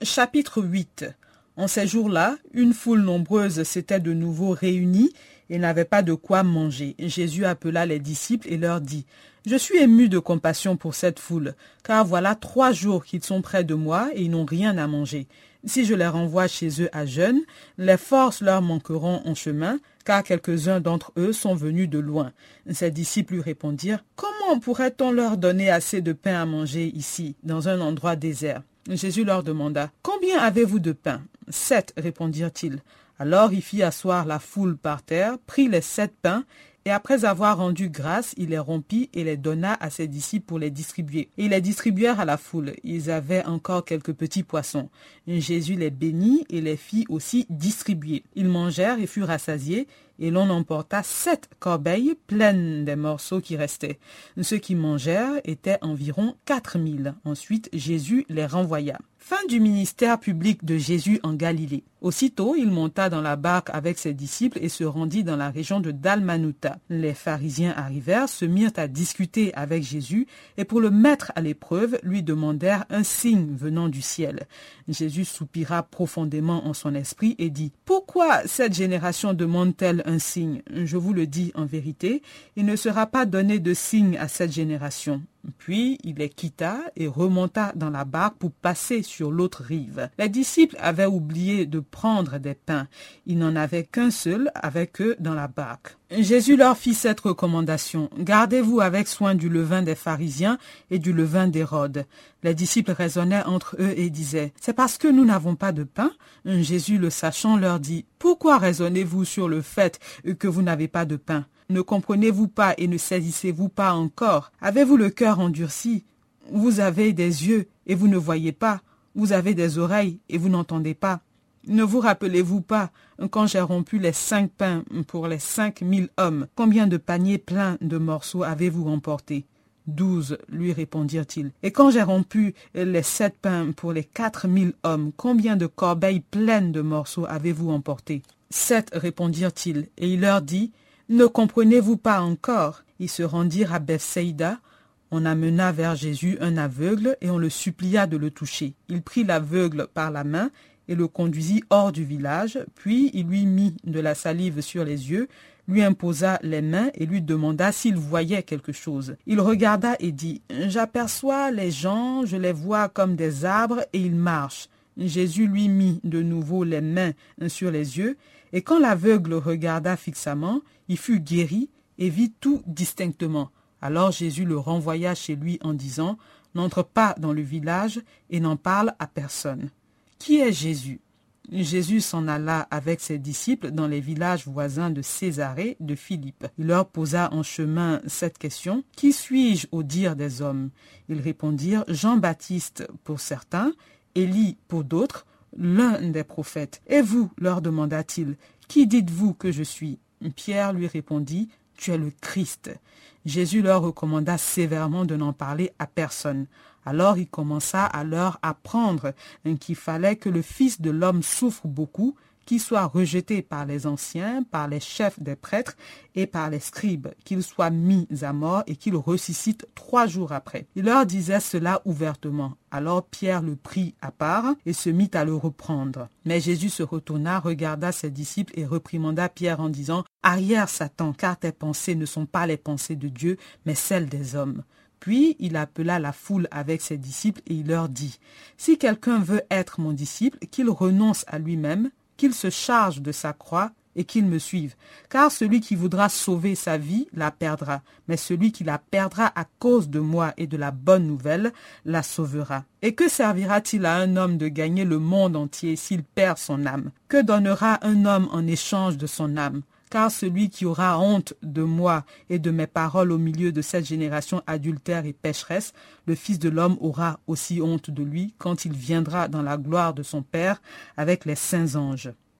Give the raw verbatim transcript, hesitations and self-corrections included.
Chapitre huit. En ces jours-là, une foule nombreuse s'était de nouveau réunie et n'avait pas de quoi manger. Jésus appela les disciples et leur dit « Je suis ému de compassion pour cette foule, car voilà trois jours qu'ils sont près de moi et ils n'ont rien à manger. Si je les renvoie chez eux à jeûne, les forces leur manqueront en chemin, car quelques-uns d'entre eux sont venus de loin. » Ses disciples lui répondirent « Comment pourrait-on leur donner assez de pain à manger ici, dans un endroit désert ?» Jésus leur demanda « Combien avez-vous de pain ?» « Sept, répondirent-ils. Alors il fit asseoir la foule par terre, prit les sept pains, et après avoir rendu grâce, il les rompit et les donna à ses disciples pour les distribuer. Et ils les distribuèrent à la foule. Ils avaient encore quelques petits poissons. Jésus les bénit et les fit aussi distribuer. Ils mangèrent et furent rassasiés, et l'on emporta sept corbeilles pleines des morceaux qui restaient. Ceux qui mangèrent étaient environ quatre mille. Ensuite, Jésus les renvoya. Fin du ministère public de Jésus en Galilée. Aussitôt, il monta dans la barque avec ses disciples et se rendit dans la région de Dalmanuta. Les pharisiens arrivèrent, se mirent à discuter avec Jésus et pour le mettre à l'épreuve, lui demandèrent un signe venant du ciel. Jésus soupira profondément en son esprit et dit « Pourquoi cette génération demande-t-elle un signe ? Je vous le dis en vérité, il ne sera pas donné de signe à cette génération. » Puis il les quitta et remonta dans la barque pour passer sur l'autre rive. Les disciples avaient oublié de prendre des pains. Il n'en avait qu'un seul avec eux dans la barque. Jésus leur fit cette recommandation. « Gardez-vous avec soin du levain des pharisiens et du levain d'Hérode. » Les disciples raisonnaient entre eux et disaient « C'est parce que nous n'avons pas de pain ?» Jésus, le sachant, leur dit « Pourquoi raisonnez-vous sur le fait que vous n'avez pas de pain ? Ne comprenez-vous pas et ne saisissez-vous pas encore? Avez-vous le cœur endurci? Vous avez des yeux et vous ne voyez pas. Vous avez des oreilles et vous n'entendez pas. Ne vous rappelez-vous pas, quand j'ai rompu les cinq pains pour les cinq mille hommes, combien de paniers pleins de morceaux avez-vous emporté? Douze, lui répondirent-ils. Et quand j'ai rompu les sept pains pour les quatre mille hommes, combien de corbeilles pleines de morceaux avez-vous emporté? Sept, répondirent-ils. Et il leur dit, ne comprenez-vous pas encore? Ils se rendirent à Bethsaïda. On amena vers Jésus un aveugle et on le supplia de le toucher. Il prit l'aveugle par la main et le conduisit hors du village, puis il lui mit de la salive sur les yeux, lui imposa les mains et lui demanda s'il voyait quelque chose. Il regarda et dit « J'aperçois les gens, je les vois comme des arbres et ils marchent. » Jésus lui mit de nouveau les mains sur les yeux, et quand l'aveugle regarda fixement, il fut guéri et vit tout distinctement. Alors Jésus le renvoya chez lui en disant « N'entre pas dans le village et n'en parle à personne. » Qui est Jésus? Jésus s'en alla avec ses disciples dans les villages voisins de Césarée de Philippe. Il leur posa en chemin cette question « Qui suis-je au dire des hommes ?» Ils répondirent « Jean-Baptiste pour certains, Élie pour d'autres, l'un des prophètes. » « Et vous, leur demanda-t-il, qui dites-vous que je suis ?» Pierre lui répondit « Tu es le Christ. » Jésus leur recommanda sévèrement de n'en parler à personne. Alors il commença à leur apprendre qu'il fallait que le Fils de l'homme souffre beaucoup, qu'il soit rejeté par les anciens, par les chefs des prêtres et par les scribes, qu'il soit mis à mort et qu'il ressuscite trois jours après. Il leur disait cela ouvertement. Alors Pierre le prit à part et se mit à le reprendre. Mais Jésus se retourna, regarda ses disciples et réprimanda Pierre en disant « Arrière Satan, car tes pensées ne sont pas les pensées de Dieu, mais celles des hommes. » Puis il appela la foule avec ses disciples et il leur dit « Si quelqu'un veut être mon disciple, qu'il renonce à lui-même, qu'il se charge de sa croix et qu'il me suive. Car celui qui voudra sauver sa vie la perdra, mais celui qui la perdra à cause de moi et de la bonne nouvelle la sauvera. Et que servira-t-il à un homme de gagner le monde entier s'il perd son âme? Que donnera un homme en échange de son âme? Car celui qui aura honte de moi et de mes paroles au milieu de cette génération adultère et pécheresse, le Fils de l'homme aura aussi honte de lui quand il viendra dans la gloire de son Père avec les saints anges.